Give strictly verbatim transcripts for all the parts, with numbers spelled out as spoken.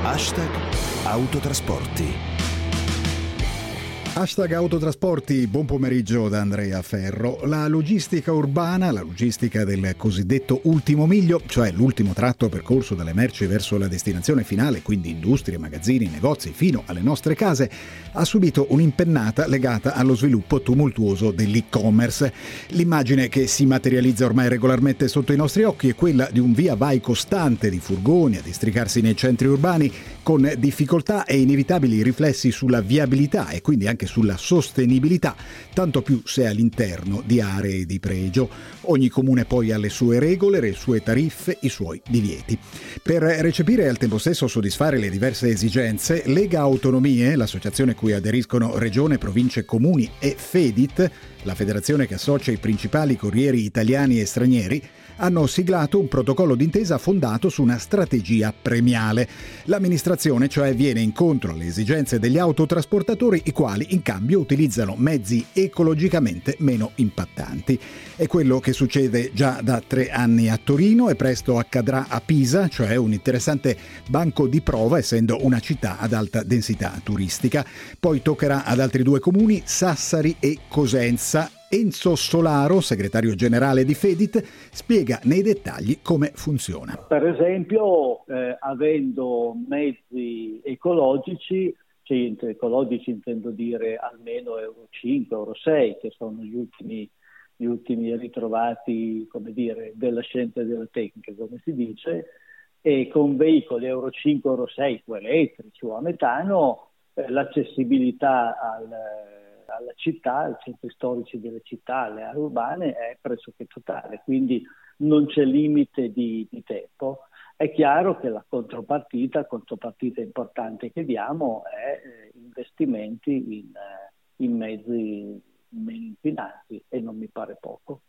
Hashtag Autotrasporti. Hashtag Autotrasporti, buon pomeriggio da Andrea Ferro. La logistica urbana, la logistica del cosiddetto ultimo miglio, cioè l'ultimo tratto percorso dalle merci verso la destinazione finale, quindi industrie, magazzini, negozi, fino alle nostre case, ha subito un'impennata legata allo sviluppo tumultuoso dell'e-commerce. L'immagine che si materializza ormai regolarmente sotto i nostri occhi è quella di un via vai costante di furgoni a districarsi nei centri urbani, con difficoltà e inevitabili riflessi sulla viabilità e quindi anche sulla sostenibilità, tanto più se all'interno di aree di pregio. Ogni comune poi ha le sue regole, le sue tariffe, i suoi divieti. Per recepire e al tempo stesso soddisfare le diverse esigenze, Lega Autonomie, l'associazione a cui aderiscono Regione, Province, Comuni, e Fedit, la federazione che associa i principali corrieri italiani e stranieri, hanno siglato un protocollo d'intesa fondato su una strategia premiale. L'amministrazione, cioè, viene incontro alle esigenze degli autotrasportatori, i quali in cambio utilizzano mezzi ecologicamente meno impattanti. È quello che succede già da tre anni a Torino e presto accadrà a Pisa, cioè un interessante banco di prova essendo una città ad alta densità turistica. Poi toccherà ad altri due comuni, Sassari e Cosenza. Enzo Solaro, segretario generale di Fedit, spiega nei dettagli come funziona. Per esempio, eh, avendo mezzi ecologici, cioè ecologici intendo dire almeno Euro cinque, Euro sei, che sono gli ultimi, gli ultimi ritrovati, come dire, della scienza e della tecnica, come si dice, e con veicoli Euro cinque, Euro sei, o elettrici o a metano, eh, l'accessibilità al alla città, ai centri storici delle città, alle aree urbane è pressoché totale, quindi non c'è limite di, di tempo. È chiaro che la contropartita, contropartita importante che diamo è eh, investimenti in, eh, in mezzi meno inquinanti, e non mi pare poco.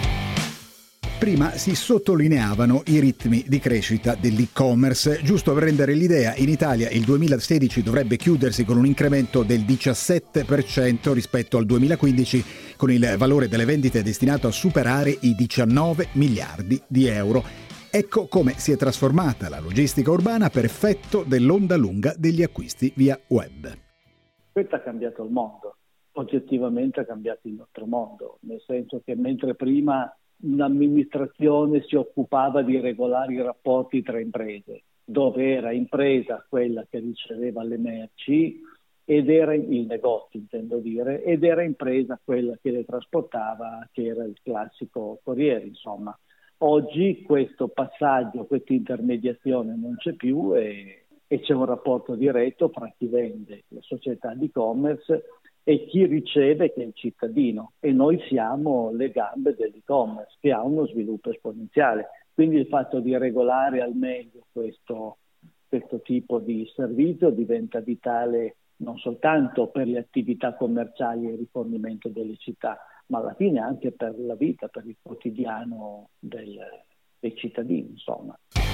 Prima si sottolineavano i ritmi di crescita dell'e-commerce. Giusto per rendere l'idea, in Italia il duemilasedici dovrebbe chiudersi con un incremento del diciassette per cento rispetto al duemilaquindici, con il valore delle vendite destinato a superare i diciannove miliardi di euro. Ecco come si è trasformata la logistica urbana per effetto dell'onda lunga degli acquisti via web. Questo ha cambiato il mondo, oggettivamente ha cambiato il nostro mondo, nel senso che mentre prima un'amministrazione si occupava di regolare i rapporti tra imprese, dove era impresa quella che riceveva le merci ed era il negozio, intendo dire, ed era impresa quella che le trasportava, che era il classico corriere, insomma. Oggi questo passaggio, questa intermediazione non c'è più e, e c'è un rapporto diretto fra chi vende, le società di e-commerce, e chi riceve, che è il cittadino, e noi siamo le gambe dell'e-commerce che ha uno sviluppo esponenziale. Quindi il fatto di regolare al meglio questo, questo tipo di servizio diventa vitale non soltanto per le attività commerciali e il rifornimento delle città, ma alla fine anche per la vita, per il quotidiano del, dei cittadini, insomma.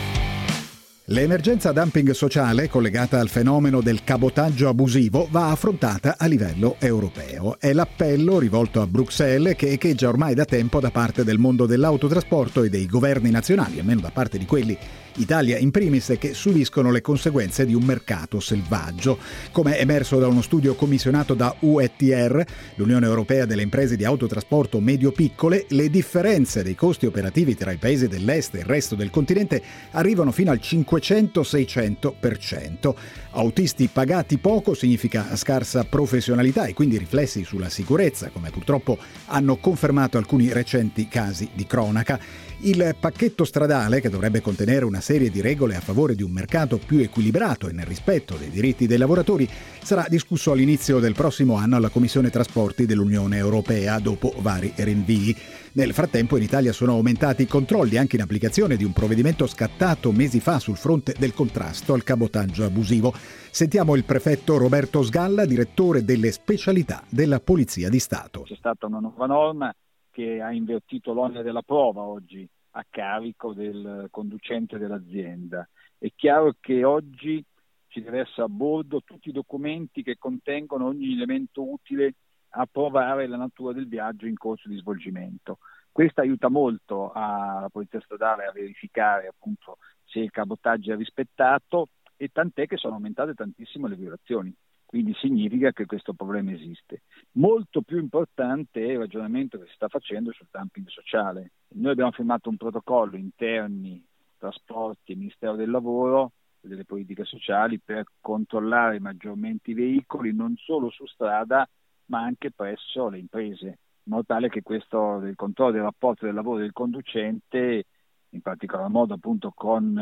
L'emergenza dumping sociale collegata al fenomeno del cabotaggio abusivo va affrontata a livello europeo. È l'appello rivolto a Bruxelles che echeggia ormai da tempo da parte del mondo dell'autotrasporto e dei governi nazionali, almeno da parte di quelli, Italia in primis, che subiscono le conseguenze di un mercato selvaggio. Come emerso da uno studio commissionato da U E T R, l'Unione Europea delle imprese di autotrasporto medio-piccole, le differenze dei costi operativi tra i paesi dell'est e il resto del continente arrivano fino al cinquecento seicento per cento. Autisti pagati poco significa scarsa professionalità e quindi riflessi sulla sicurezza, come purtroppo hanno confermato alcuni recenti casi di cronaca. Il pacchetto stradale, che dovrebbe contenere una serie di regole a favore di un mercato più equilibrato e nel rispetto dei diritti dei lavoratori, sarà discusso all'inizio del prossimo anno alla Commissione Trasporti dell'Unione Europea, dopo vari rinvii. Nel frattempo in Italia sono aumentati i controlli anche in applicazione di un provvedimento scattato mesi fa sul fronte del contrasto al cabotaggio abusivo. Sentiamo il prefetto Roberto Sgalla, direttore delle specialità della Polizia di Stato. C'è stata una nuova norma che ha invertito l'onere della prova oggi a carico del conducente dell'azienda. È chiaro che oggi ci deve essere a bordo tutti i documenti che contengono ogni elemento utile a provare la natura del viaggio in corso di svolgimento. Questo aiuta molto alla Polizia Stradale a verificare appunto se il cabotaggio è rispettato e tant'è che sono aumentate tantissimo le violazioni. Quindi significa che questo problema esiste. Molto più importante è il ragionamento che si sta facendo sul dumping sociale. Noi abbiamo firmato un protocollo interni, trasporti e Ministero del Lavoro e delle politiche sociali per controllare maggiormente i veicoli non solo su strada ma anche presso le imprese, in modo tale che questo del controllo del rapporto del lavoro del conducente, in particolar modo appunto con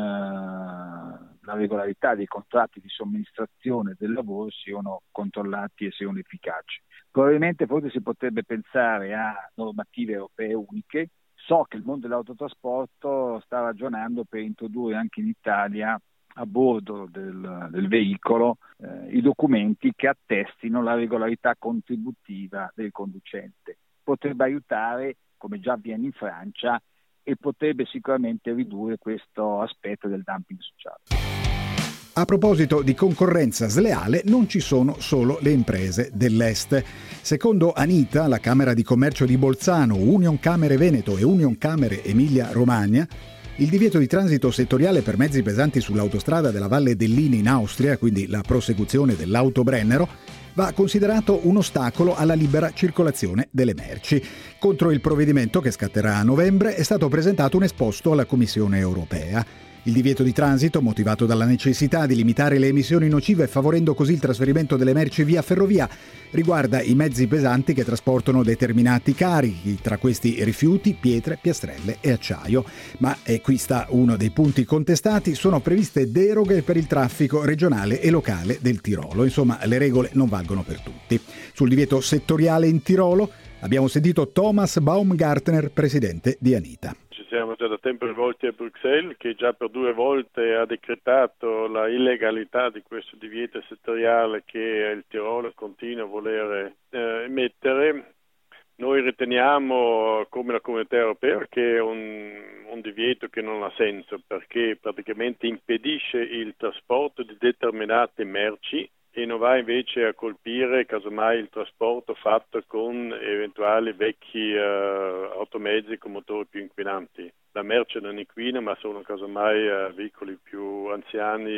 uh, la regolarità dei contratti di somministrazione del lavoro, siano controllati e siano efficaci. Probabilmente forse si potrebbe pensare a normative europee uniche. So che il mondo dell'autotrasporto sta ragionando per introdurre anche in Italia a bordo del, del veicolo eh, i documenti che attestino la regolarità contributiva del conducente. Potrebbe aiutare, come già avviene in Francia, e potrebbe sicuramente ridurre questo aspetto del dumping sociale. A proposito di concorrenza sleale, non ci sono solo le imprese dell'Est. Secondo Anita, la Camera di Commercio di Bolzano, Union Camere Veneto e Union Camere Emilia-Romagna, il divieto di transito settoriale per mezzi pesanti sull'autostrada della Valle dell'Ini in Austria, quindi la prosecuzione dell'Autobrennero, va considerato un ostacolo alla libera circolazione delle merci. Contro il provvedimento, che scatterà a novembre, è stato presentato un esposto alla Commissione europea. Il divieto di transito, motivato dalla necessità di limitare le emissioni nocive favorendo così il trasferimento delle merci via ferrovia, riguarda i mezzi pesanti che trasportano determinati carichi, tra questi rifiuti, pietre, piastrelle e acciaio. Ma e qui sta uno dei punti contestati: sono previste deroghe per il traffico regionale e locale del Tirolo. Insomma, le regole non valgono per tutti. Sul divieto settoriale in Tirolo abbiamo sentito Thomas Baumgartner, presidente di Anita. Ci siamo già da tempo rivolti a Bruxelles, che già per due volte ha decretato la illegalità di questo divieto settoriale che il Tirolo continua a voler eh, emettere. Noi riteniamo, come la Comunità Europea, che è un, un divieto che non ha senso, perché praticamente impedisce il trasporto di determinate merci e non va invece a colpire casomai il trasporto fatto con eventuali vecchi uh, automezzi con motori più inquinanti. La merce non inquina, ma sono casomai uh, veicoli più anziani,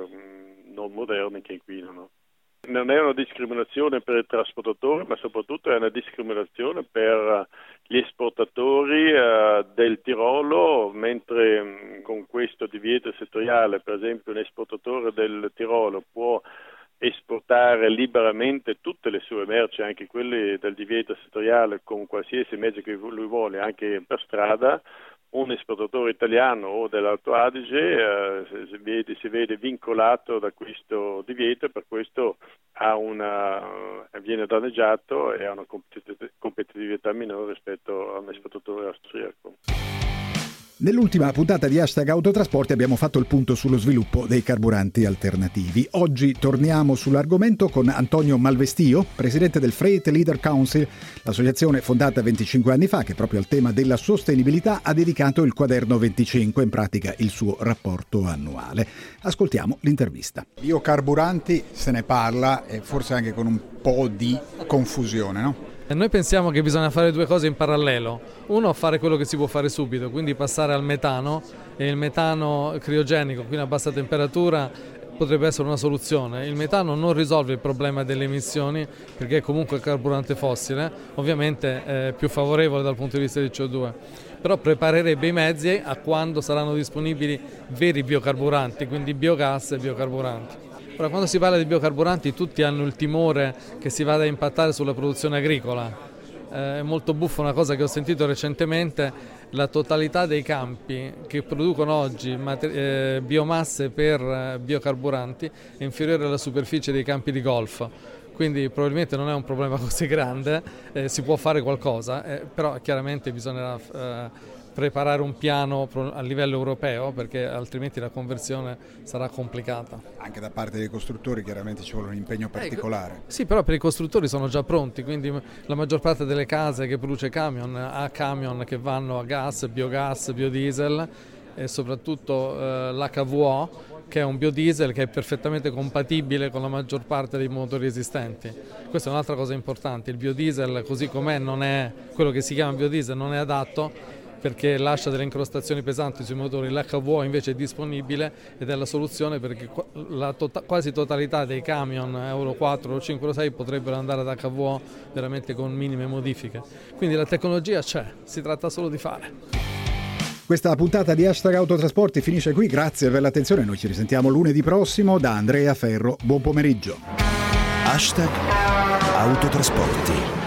uh, non moderni, che inquinano. Non è una discriminazione per il trasportatore, ma soprattutto è una discriminazione per gli esportatori uh, del Tirolo, mentre um, con questo divieto settoriale, per esempio, un esportatore del Tirolo può esportare liberamente tutte le sue merci, anche quelle del divieto settoriale, con qualsiasi mezzo che lui vuole, anche per strada. Un esportatore italiano o dell'Alto Adige eh, si, vede, si vede vincolato da questo divieto, e per questo ha una, viene danneggiato e ha una competitività minore rispetto a un esportatore austriaco. Nell'ultima puntata di Hashtag Autotrasporti abbiamo fatto il punto sullo sviluppo dei carburanti alternativi. Oggi torniamo sull'argomento con Antonio Malvestio, presidente del Freight Leader Council, l'associazione fondata venticinque anni fa che proprio al tema della sostenibilità ha dedicato il quaderno venticinque, in pratica il suo rapporto annuale. Ascoltiamo l'intervista. Biocarburanti se ne parla, e forse anche con un po' di confusione, no? Noi pensiamo che bisogna fare due cose in parallelo. Uno, fare quello che si può fare subito, quindi passare al metano, e il metano criogenico, quindi a bassa temperatura, potrebbe essere una soluzione. Il metano non risolve il problema delle emissioni perché è comunque carburante fossile, ovviamente è più favorevole dal punto di vista del C O due, però preparerebbe i mezzi a quando saranno disponibili veri biocarburanti, quindi biogas e biocarburanti. Ora, quando si parla di biocarburanti tutti hanno il timore che si vada a impattare sulla produzione agricola. Eh, è molto buffa una cosa che ho sentito recentemente: la totalità dei campi che producono oggi mater- eh, biomasse per eh, biocarburanti è inferiore alla superficie dei campi di golf. Quindi probabilmente non è un problema così grande, eh, si può fare qualcosa, eh, però chiaramente bisognerà eh, preparare un piano a livello europeo, perché altrimenti la conversione sarà complicata. Anche da parte dei costruttori chiaramente ci vuole un impegno particolare. Eh, sì, però per i costruttori sono già pronti, quindi la maggior parte delle case che produce camion ha camion che vanno a gas, biogas, biodiesel e soprattutto eh, l'H V O, che è un biodiesel che è perfettamente compatibile con la maggior parte dei motori esistenti. Questa è un'altra cosa importante: il biodiesel così com'è non è, quello che si chiama biodiesel non è adatto, perché lascia delle incrostazioni pesanti sui motori. L'H V O invece è disponibile ed è la soluzione, perché la to- quasi totalità dei camion Euro quattro, Euro cinque, Euro sei potrebbero andare ad H V O veramente con minime modifiche. Quindi la tecnologia c'è, si tratta solo di fare. Questa puntata di Hashtag Autotrasporti finisce qui, grazie per l'attenzione, noi ci risentiamo lunedì prossimo. Da Andrea Ferro, buon pomeriggio. Hashtag Autotrasporti.